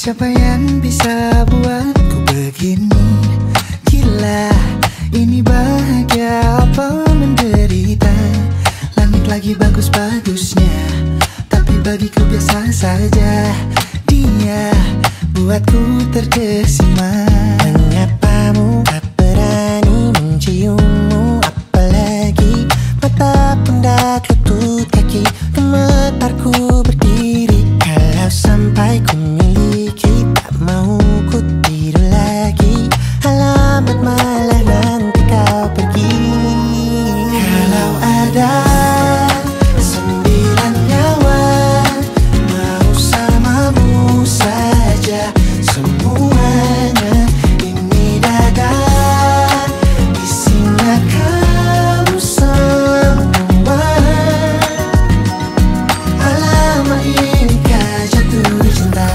Siapa yang bisa buatku begini? Gila, ini bahagia apa menderita? Langit lagi bagus-bagusnya, tapi bagiku biasa saja. Dia buatku terkesima. Menyapamu, tak berani menciummu, apalagi mata, pundak, lutut, kaki. Gemetarku berdiri kalau sampai ku miliki. Tak mau ku tidur lagi, alamat malah nanti kau pergi. Kalau ada 9 nyawa, mau samamu saja semuanya. Ini dada, isinya kamu semua. Alamak, inikah jatuh cinta?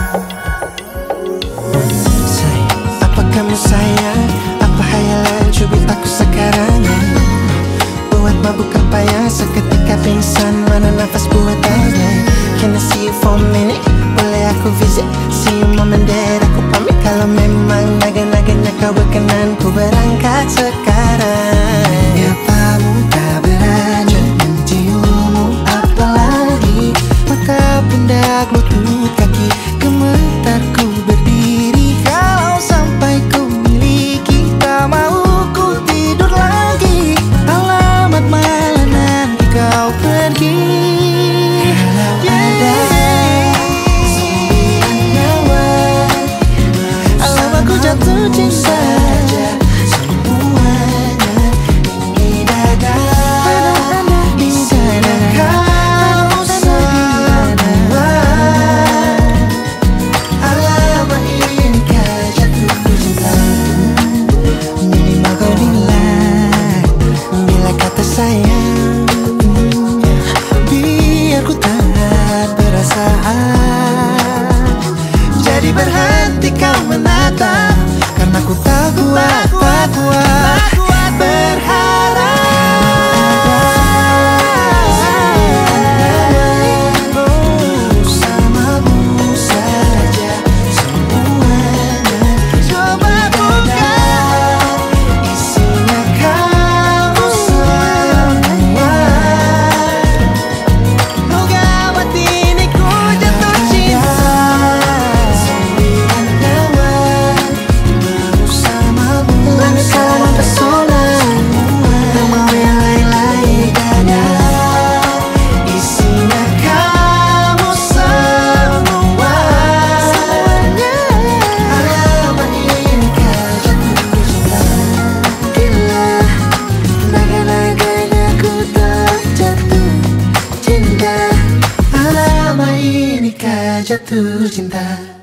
Apa kamu sayang? Apa hayalan cubit aku sekarang? Buat mabuk apa ya? Seketika pingsan, mana nafas buatannya? Can I see you for a minute? Boleh aku visit? See you mom and dad, aku pamit. Kalau memang naga-naganya kau berkenan, ku berangkat sekarang. Menyapamu, tak berani menciummu, apalagi mata, pundak, lutut, kaki. Gemetarku berdiri kalau sampai ku miliki. Tak mau ku tidur lagi, alamat malah nanti kau pergi. Kalau ada 9 nyawa, alamat ku jatuh cinta. Semuanya ini dada, isinya kau semua. Alamat inikah jatuh cinta? Minimal kau bilang, Bila kata sayang, biar ku tak perasaan. Jadi berhenti kau menatap, karena ku tak kuat berharap. Bersamamu saja semuanya. Coba buka, isinya kamu semua. Oh gawat, ini ku jatuh cinta. 9 nyawa, bersamamu langit kau mempesona, tak mau yang lain-lain. dada, isinya kamu semua. Alamat inikah jatuh cinta? Gila, naga-naganya ku tak jatuh cinta. Alamat inikah jatuh cinta?